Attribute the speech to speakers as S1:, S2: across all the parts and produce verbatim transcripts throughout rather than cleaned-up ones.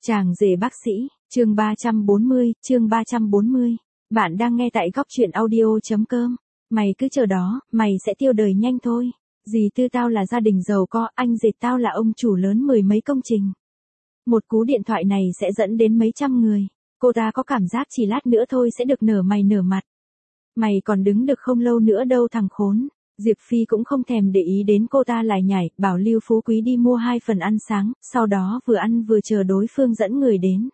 S1: Chàng rể bác sĩ, chương ba trăm bốn mươi, chương ba trăm bốn mươi. Bạn đang nghe tại góc truyện audio.com. Mày cứ chờ đó, mày sẽ tiêu đời nhanh thôi. Dì Tư tao là gia đình giàu có, anh rể tao là ông chủ lớn mười mấy công trình. Một cú điện thoại này sẽ dẫn đến mấy trăm người. Cô ta có cảm giác chỉ lát nữa thôi sẽ được nở mày nở mặt. Mày còn đứng được không lâu nữa đâu thằng khốn. Diệp Phi cũng không thèm để ý đến cô ta lải nhải, bảo Lưu Phú Quý đi mua hai phần ăn sáng, sau đó vừa ăn vừa chờ đối phương dẫn người đến.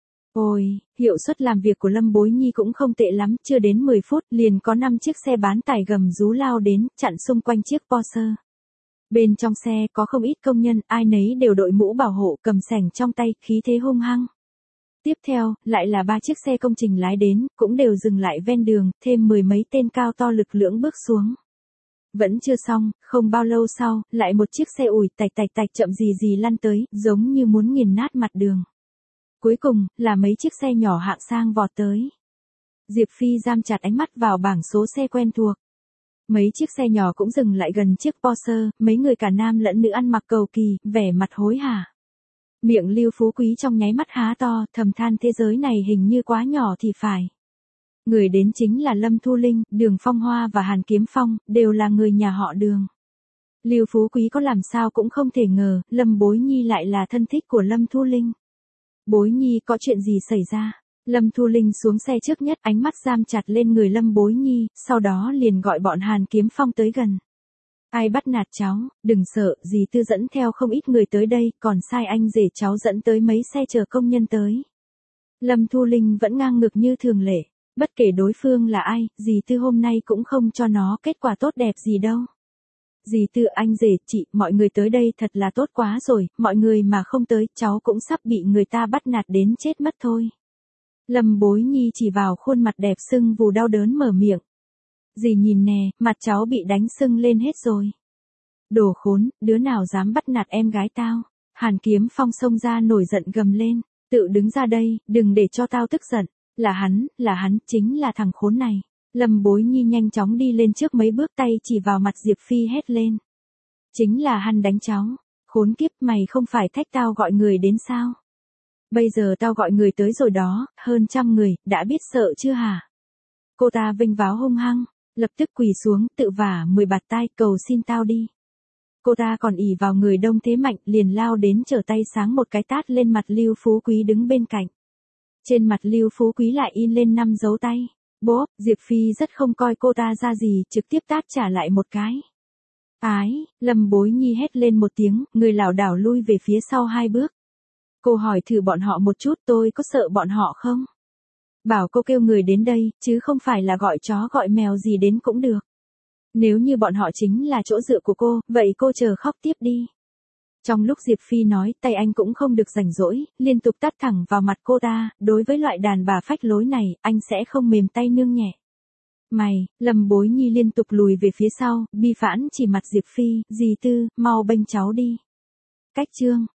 S1: Ôi, hiệu suất làm việc của Lâm Bối Nhi cũng không tệ lắm, chưa đến mười phút liền có năm chiếc xe bán tải gầm rú lao đến, chặn xung quanh chiếc Porsche. Bên trong xe có không ít công nhân, ai nấy đều đội mũ bảo hộ, cầm xẻng trong tay, khí thế hung hăng. Tiếp theo, lại là ba chiếc xe công trình lái đến, cũng đều dừng lại ven đường, thêm mười mấy tên cao to lực lưỡng bước xuống. Vẫn chưa xong, không bao lâu sau, lại một chiếc xe ủi tạch tạch tạch chậm gì gì lăn tới, giống như muốn nghiền nát mặt đường. Cuối cùng, là mấy chiếc xe nhỏ hạng sang vọt tới. Diệp Phi giam chặt ánh mắt vào bảng số xe quen thuộc. Mấy chiếc xe nhỏ cũng dừng lại gần chiếc Porsche, mấy người cả nam lẫn nữ ăn mặc cầu kỳ, vẻ mặt hối hả. Miệng Lưu Phú Quý trong nháy mắt há to, thầm than thế giới này hình như quá nhỏ thì phải. Người đến chính là Lâm Thu Linh, Đường Phong Hoa và Hàn Kiếm Phong, đều là người nhà họ Đường. Lưu Phú Quý có làm sao cũng không thể ngờ, Lâm Bối Nhi lại là thân thích của Lâm Thu Linh. Bối Nhi có chuyện gì xảy ra? Lâm Thu Linh xuống xe trước nhất, ánh mắt giam chặt lên người Lâm Bối Nhi, sau đó liền gọi bọn Hàn Kiếm Phong tới gần. Ai bắt nạt cháu, đừng sợ, dì Tư dẫn theo không ít người tới đây, còn sai anh rể cháu dẫn tới mấy xe chở công nhân tới. Lâm Thu Linh vẫn ngang ngược như thường lệ. Bất kể đối phương là ai, dì Tư hôm nay cũng không cho nó kết quả tốt đẹp gì đâu. Dì Tư anh rể, chị, mọi người tới đây thật là tốt quá rồi, mọi người mà không tới, cháu cũng sắp bị người ta bắt nạt đến chết mất thôi. Lâm Bối Nhi chỉ vào khuôn mặt đẹp sưng vù đau đớn mở miệng. Dì nhìn nè, mặt cháu bị đánh sưng lên hết rồi. Đồ khốn, đứa nào dám bắt nạt em gái tao. Hàn Kiếm Phong xông ra nổi giận gầm lên, tự đứng ra đây, đừng để cho tao tức giận. Là hắn, là hắn, chính là thằng khốn này. Lâm Bối Nhi nhanh chóng đi lên trước mấy bước tay chỉ vào mặt Diệp Phi hét lên. Chính là hắn đánh cháu. Khốn kiếp, mày không phải thách tao gọi người đến sao? Bây giờ tao gọi người tới rồi đó, hơn trăm người, đã biết sợ chưa hả? Cô ta vênh váo hung hăng, lập tức quỳ xuống, tự vả mười bạt tai, cầu xin tao đi. Cô ta còn ỷ vào người đông thế mạnh, liền lao đến trở tay sáng một cái tát lên mặt Lưu Phú Quý đứng bên cạnh. Trên mặt Lưu Phú Quý lại in lên năm dấu tay. Bốp, Diệp Phi rất không coi cô ta ra gì, trực tiếp tát trả lại một cái. Ái, Lâm Bối Nhi hét lên một tiếng, người lảo đảo lui về phía sau hai bước. Cô hỏi thử bọn họ một chút, tôi có sợ bọn họ không? Bảo cô kêu người đến đây, chứ không phải là gọi chó gọi mèo gì đến cũng được. Nếu như bọn họ chính là chỗ dựa của cô, vậy cô chờ khóc tiếp đi. Trong lúc Diệp Phi nói, tay anh cũng không được rảnh rỗi, liên tục tát thẳng vào mặt cô ta, đối với loại đàn bà phách lối này, anh sẽ không mềm tay nương nhẹ. Mày, Lâm Bối Nhi liên tục lùi về phía sau, bi phãn chỉ mặt Diệp Phi, dì Tư, mau bênh cháu đi. Cách chương.